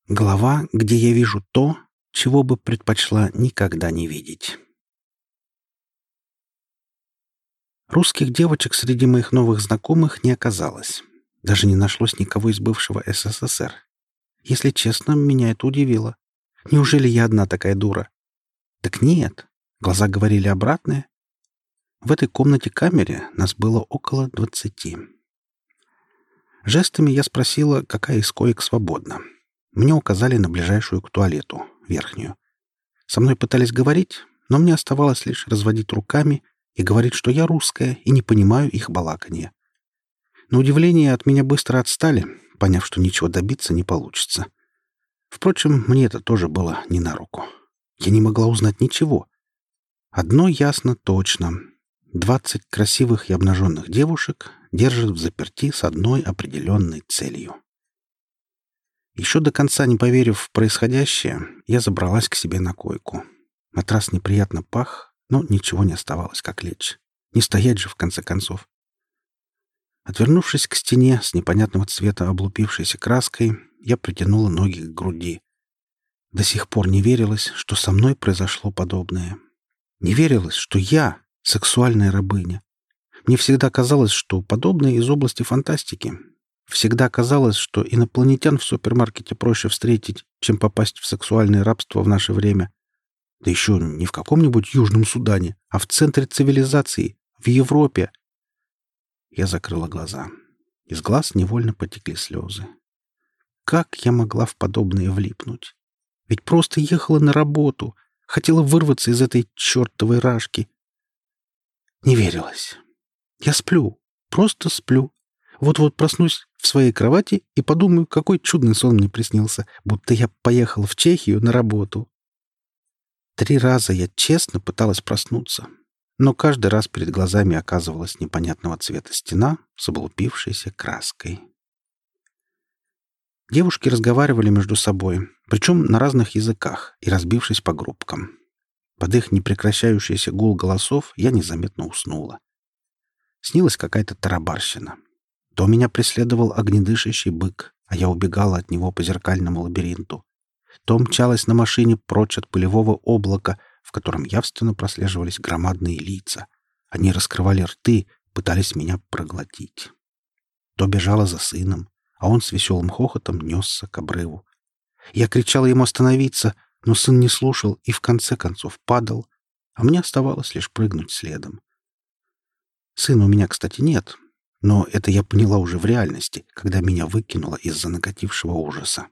Глава, где я вижу то, чего бы предпочла никогда не видеть. Русских девочек среди моих новых знакомых не оказалось. Даже не нашлось никого из бывшего СССР. Если честно, меня это удивило. Неужели я одна такая дура? Так нет. Глаза говорили обратное. В этой комнате-камере нас было около 20. Жестами я спросила, какая из коек свободна. Мне указали на ближайшую к туалету, верхнюю. Со мной пытались говорить, но мне оставалось лишь разводить руками и говорить, что я русская и не понимаю их балаканья. На удивление от меня быстро отстали, поняв, что ничего добиться не получится. Впрочем, мне это тоже было не на руку. Я не могла узнать ничего. Одно ясно точно. 20 красивых и обнаженных девушек держат в заперти с одной определенной целью. Еще до конца не поверив в происходящее, я забралась к себе на койку. Матрас неприятно пах, но ничего не оставалось, как лечь. Не стоять же, в конце концов. Отвернувшись к стене с непонятного цвета облупившейся краской, я притянула ноги к груди. До сих пор не верилось, что со мной произошло подобное. Не верилось, что я — сексуальная рабыня. Мне всегда казалось, что подобное из области фантастики. Всегда казалось, что инопланетян в супермаркете проще встретить, чем попасть в сексуальное рабство в наше время. Да еще не в каком-нибудь Южном Судане, а в центре цивилизации, в Европе. Я закрыла глаза. Из глаз невольно потекли слезы. Как я могла в подобное влипнуть? Ведь просто ехала на работу, хотела вырваться из этой чертовой рашки. Не верилось. Я сплю, просто сплю. Вот-вот проснусь в своей кровати и подумаю, какой чудный сон мне приснился, будто я поехала в Чехию на работу. 3 раза я честно пыталась проснуться, но каждый раз перед глазами оказывалась непонятного цвета стена с облупившейся краской. Девушки разговаривали между собой, причем на разных языках и разбившись по группкам. Под их непрекращающийся гул голосов я незаметно уснула. Снилась какая-то тарабарщина. То меня преследовал огнедышащий бык, а я убегала от него по зеркальному лабиринту. То мчалась на машине прочь от пылевого облака, в котором явственно прослеживались громадные лица. Они раскрывали рты, пытались меня проглотить. То бежала за сыном, а он с веселым хохотом несся к обрыву. Я кричала ему остановиться, но сын не слушал и в конце концов падал, а мне оставалось лишь прыгнуть следом. Сына у меня, кстати, нет, но это я поняла уже в реальности, когда меня выкинуло из-за накатившего ужаса.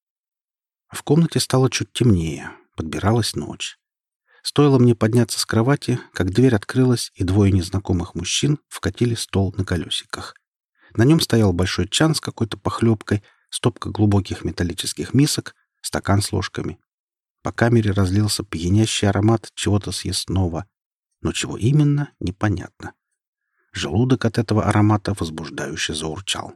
В комнате стало чуть темнее, подбиралась ночь. Стоило мне подняться с кровати, как дверь открылась, и 2 незнакомых мужчин вкатили стол на колесиках. На нем стоял большой чан с какой-то похлебкой, стопка глубоких металлических мисок, стакан с ложками. По камере разлился пьянящий аромат чего-то съестного, но чего именно — непонятно. Желудок от этого аромата возбуждающе заурчал.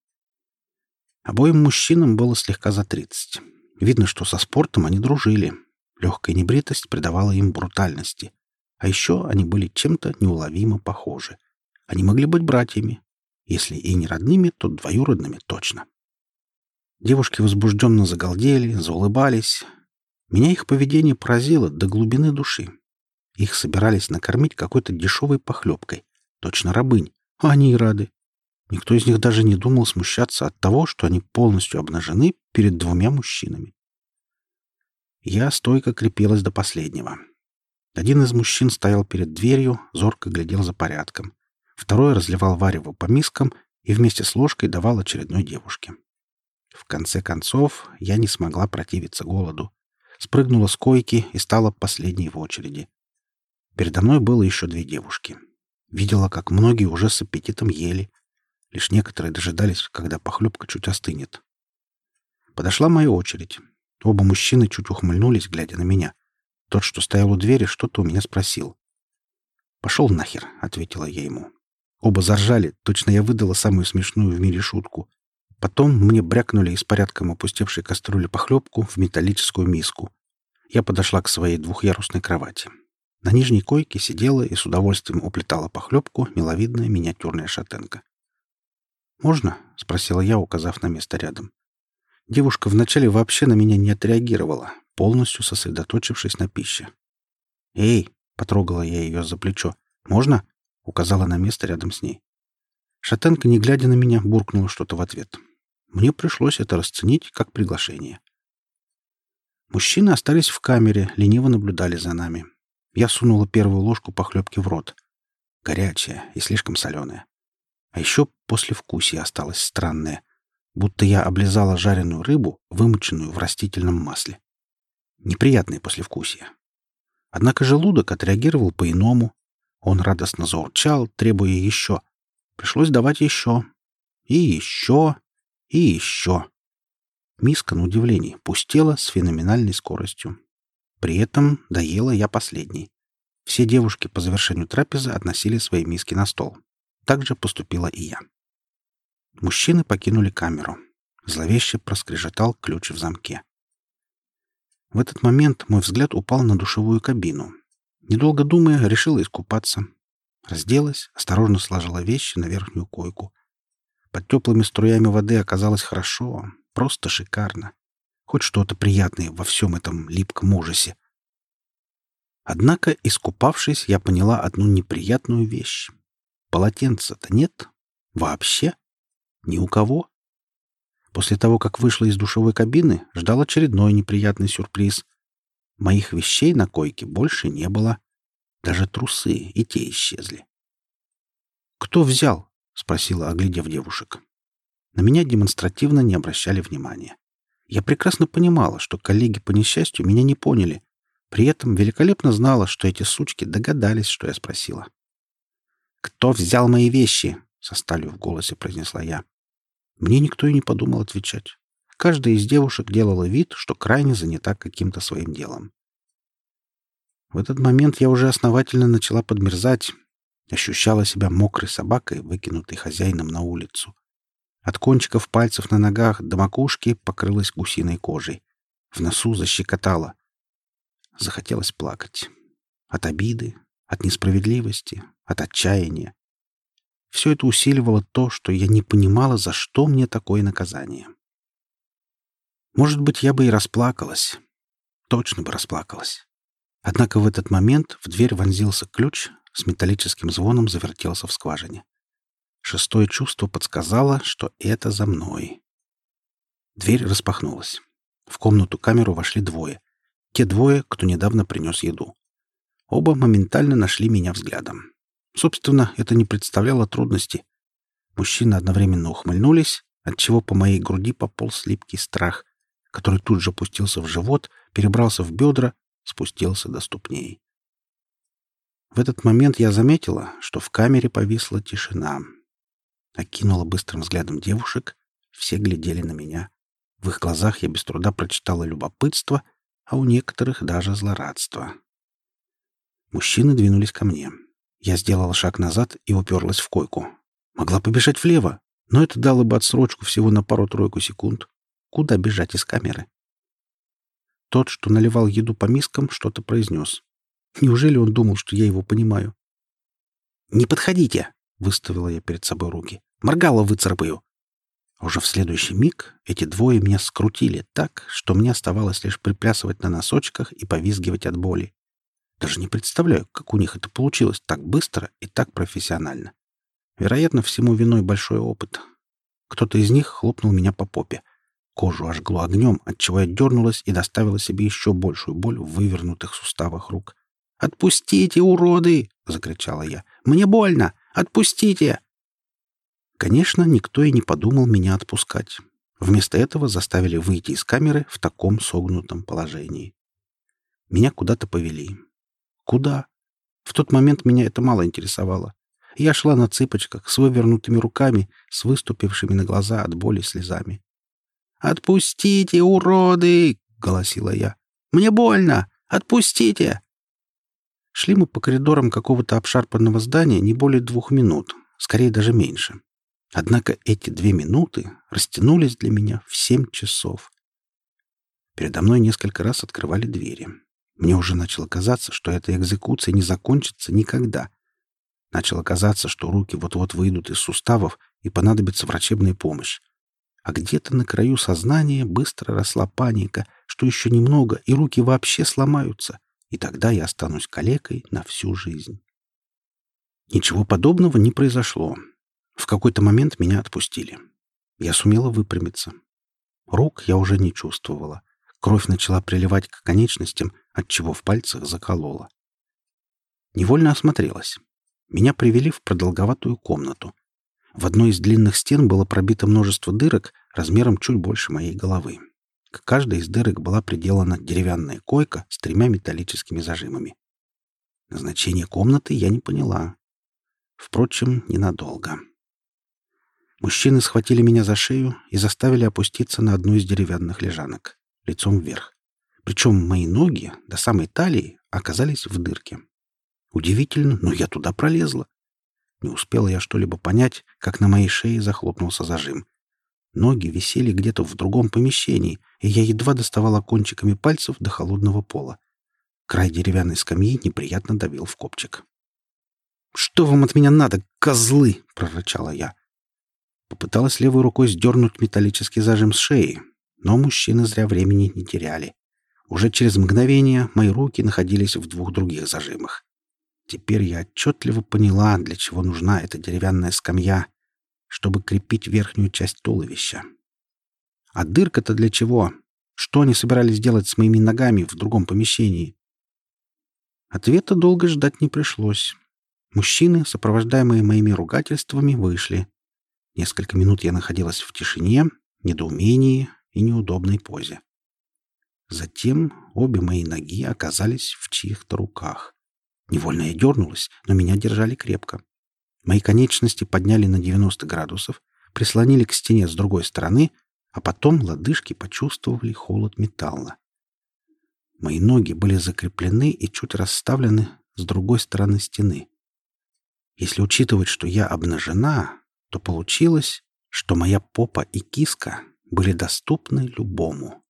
Обоим мужчинам было слегка за 30. Видно, что со спортом они дружили. Легкая небритость придавала им брутальности. А еще они были чем-то неуловимо похожи. Они могли быть братьями. Если и не родными, то двоюродными точно. Девушки возбужденно загалдели, заулыбались. Меня их поведение поразило до глубины души. Их собирались накормить какой-то дешевой похлебкой. Точно рабынь. А они и рады. Никто из них даже не думал смущаться от того, что они полностью обнажены перед 2 мужчинами. Я стойко крепилась до последнего. Один из мужчин стоял перед дверью, зорко глядел за порядком. Второй разливал варево по мискам и вместе с ложкой давал очередной девушке. В конце концов, я не смогла противиться голоду. Спрыгнула с койки и стала последней в очереди. Передо мной было еще 2 девушки. Видела, как многие уже с аппетитом ели. Лишь некоторые дожидались, когда похлебка чуть остынет. Подошла моя очередь. Оба мужчины чуть ухмыльнулись, глядя на меня. Тот, что стоял у двери, что-то у меня спросил. «Пошел нахер», — ответила я ему. Оба заржали, точно я выдала самую смешную в мире шутку. Потом мне брякнули из порядком опустевшей кастрюли похлебку в металлическую миску. Я подошла к своей 2-ярусной кровати. На нижней койке сидела и с удовольствием уплетала похлебку миловидная миниатюрная шатенка. «Можно?» — спросила я, указав на место рядом. Девушка вначале вообще на меня не отреагировала, полностью сосредоточившись на пище. «Эй!» — потрогала я ее за плечо. «Можно?» — указала на место рядом с ней. Шатенка, не глядя на меня, буркнула что-то в ответ. Мне пришлось это расценить как приглашение. Мужчины остались в камере, лениво наблюдали за нами. Я сунула первую ложку похлебки в рот. Горячая и слишком соленая. А еще послевкусие осталось странное, будто я облизала жареную рыбу, вымоченную в растительном масле. Неприятное послевкусие. Однако желудок отреагировал по-иному. Он радостно заурчал, требуя еще. Пришлось давать еще. И еще. И еще. Миска, на удивление, пустела с феноменальной скоростью. При этом доела я последней. Все девушки по завершению трапезы относили свои миски на стол. Так же поступила и я. Мужчины покинули камеру. Зловеще проскрежетал ключ в замке. В этот момент мой взгляд упал на душевую кабину. Недолго думая, решила искупаться. Разделась, осторожно сложила вещи на верхнюю койку. Под теплыми струями воды оказалось хорошо, просто шикарно. Хоть что-то приятное во всем этом липком ужасе. Однако, искупавшись, я поняла одну неприятную вещь. Полотенца-то нет. Вообще. Ни у кого. После того, как вышла из душевой кабины, ждал очередной неприятный сюрприз. Моих вещей на койке больше не было. Даже трусы и те исчезли. «Кто взял?» — спросила, оглядев девушек. На меня демонстративно не обращали внимания. Я прекрасно понимала, что коллеги по несчастью меня не поняли. При этом великолепно знала, что эти сучки догадались, что я спросила. «Кто взял мои вещи?» — со сталью в голосе произнесла я. Мне никто и не подумал отвечать. Каждая из девушек делала вид, что крайне занята каким-то своим делом. В этот момент я уже основательно начала подмерзать. Ощущала себя мокрой собакой, выкинутой хозяином на улицу. От кончиков пальцев на ногах до макушки покрылась гусиной кожей. В носу защекотало. Захотелось плакать. От обиды, от несправедливости, от отчаяния. Все это усиливало то, что я не понимала, за что мне такое наказание. Может быть, я бы и расплакалась. Точно бы расплакалась. Однако в этот момент в дверь вонзился ключ, с металлическим звоном завертелся в скважине. Шестое чувство подсказало, что это за мной. Дверь распахнулась. В комнату-камеру вошли двое. Те двое, кто недавно принес еду. Оба моментально нашли меня взглядом. Собственно, это не представляло трудности. Мужчины одновременно ухмыльнулись, отчего по моей груди пополз липкий страх, который тут же опустился в живот, перебрался в бедра, спустился до ступней. В этот момент я заметила, что в камере повисла тишина. Окинула быстрым взглядом девушек, все глядели на меня. В их глазах я без труда прочитала любопытство, а у некоторых даже злорадство. Мужчины двинулись ко мне. Я сделала шаг назад и уперлась в койку. Могла побежать влево, но это дало бы отсрочку всего на пару-тройку секунд. Куда бежать из камеры? Тот, что наливал еду по мискам, что-то произнес. Неужели он думал, что я его понимаю? «Не подходите!» — выставила я перед собой руки. «Моргало выцарапаю!» Уже в следующий миг эти двое меня скрутили так, что мне оставалось лишь приплясывать на носочках и повизгивать от боли. Даже не представляю, как у них это получилось так быстро и так профессионально. Вероятно, всему виной большой опыт. Кто-то из них хлопнул меня по попе. Кожу ожгло огнем, отчего я дернулась и доставила себе еще большую боль в вывернутых суставах рук. «Отпустите, уроды!» — закричала я. «Мне больно! Отпустите!» Конечно, никто и не подумал меня отпускать. Вместо этого заставили выйти из камеры в таком согнутом положении. Меня куда-то повели. Куда? В тот момент меня это мало интересовало. Я шла на цыпочках, с вывернутыми руками, с выступившими на глаза от боли слезами. «Отпустите, уроды!» — голосила я. «Мне больно! Отпустите!» Шли мы по коридорам какого-то обшарпанного здания не более 2 минут, скорее даже меньше. Однако эти 2 минуты растянулись для меня в 7 часов. Передо мной несколько раз открывали двери. Мне уже начало казаться, что эта экзекуция не закончится никогда. Начало казаться, что руки вот-вот выйдут из суставов и понадобится врачебная помощь. А где-то на краю сознания быстро росла паника, что еще немного, и руки вообще сломаются, и тогда я останусь калекой на всю жизнь. Ничего подобного не произошло. В какой-то момент меня отпустили. Я сумела выпрямиться. Рук я уже не чувствовала. Кровь начала приливать к конечностям, отчего в пальцах заколола. Невольно осмотрелась. Меня привели в продолговатую комнату. В одной из длинных стен было пробито множество дырок размером чуть больше моей головы. К каждой из дырок была приделана деревянная койка с 3 металлическими зажимами. Назначение комнаты я не поняла. Впрочем, ненадолго. Мужчины схватили меня за шею и заставили опуститься на одну из деревянных лежанок, лицом вверх. Причем мои ноги до самой талии оказались в дырке. Удивительно, но я туда пролезла. Не успела я что-либо понять, как на моей шее захлопнулся зажим. Ноги висели где-то в другом помещении, и я едва доставала кончиками пальцев до холодного пола. Край деревянной скамьи неприятно давил в копчик. «Что вам от меня надо, козлы?» — прорычала я. Попыталась левой рукой сдернуть металлический зажим с шеи, но мужчины зря времени не теряли. Уже через мгновение мои руки находились в 2 других зажимах. Теперь я отчетливо поняла, для чего нужна эта деревянная скамья, чтобы крепить верхнюю часть туловища. А дырка-то для чего? Что они собирались делать с моими ногами в другом помещении? Ответа долго ждать не пришлось. Мужчины, сопровождаемые моими ругательствами, вышли. Несколько минут я находилась в тишине, недоумении и неудобной позе. Затем обе мои ноги оказались в чьих-то руках. Невольно я дернулась, но меня держали крепко. Мои конечности подняли на 90 градусов, прислонили к стене с другой стороны, а потом лодыжки почувствовали холод металла. Мои ноги были закреплены и чуть расставлены с другой стороны стены. Если учитывать, что я обнажена, то получилось, что моя попа и киска были доступны любому.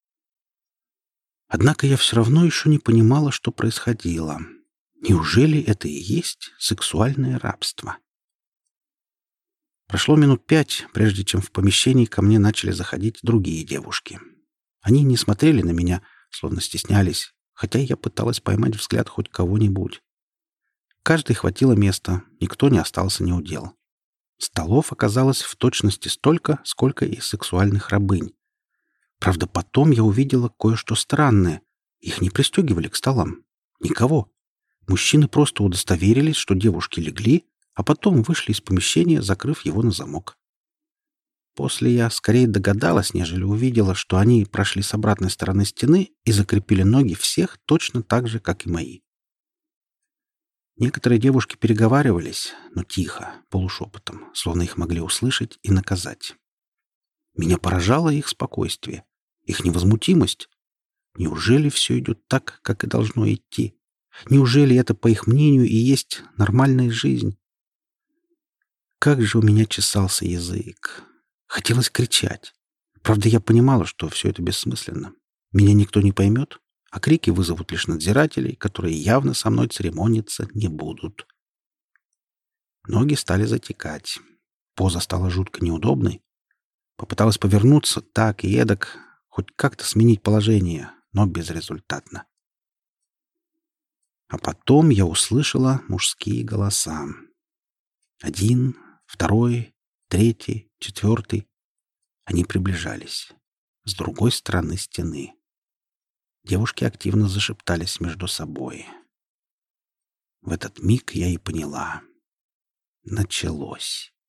Однако я все равно еще не понимала, что происходило. Неужели это и есть сексуальное рабство? Прошло минут 5, прежде чем в помещении ко мне начали заходить другие девушки. Они не смотрели на меня, словно стеснялись, хотя я пыталась поймать взгляд хоть кого-нибудь. Каждой хватило места, никто не остался неудел. Столов оказалось в точности столько, сколько и сексуальных рабынь. Правда, потом я увидела кое-что странное. Их не пристегивали к столам. Никого. Мужчины просто удостоверились, что девушки легли, а потом вышли из помещения, закрыв его на замок. После я скорее догадалась, нежели увидела, что они прошли с обратной стороны стены и закрепили ноги всех точно так же, как и мои. Некоторые девушки переговаривались, но тихо, полушепотом, словно их могли услышать и наказать. Меня поражало их спокойствие, их невозмутимость. Неужели все идет так, как и должно идти? Неужели это, по их мнению, и есть нормальная жизнь? Как же у меня чесался язык. Хотелось кричать. Правда, я понимала, что все это бессмысленно. Меня никто не поймет, а крики вызовут лишь надзирателей, которые явно со мной церемониться не будут. Ноги стали затекать. Поза стала жутко неудобной. Попыталась повернуться так и эдак, хоть как-то сменить положение, но безрезультатно. А потом я услышала мужские голоса. 1, 2, 3, 4. Они приближались. С другой стороны стены. Девушки активно зашептались между собой. В этот миг я и поняла. Началось.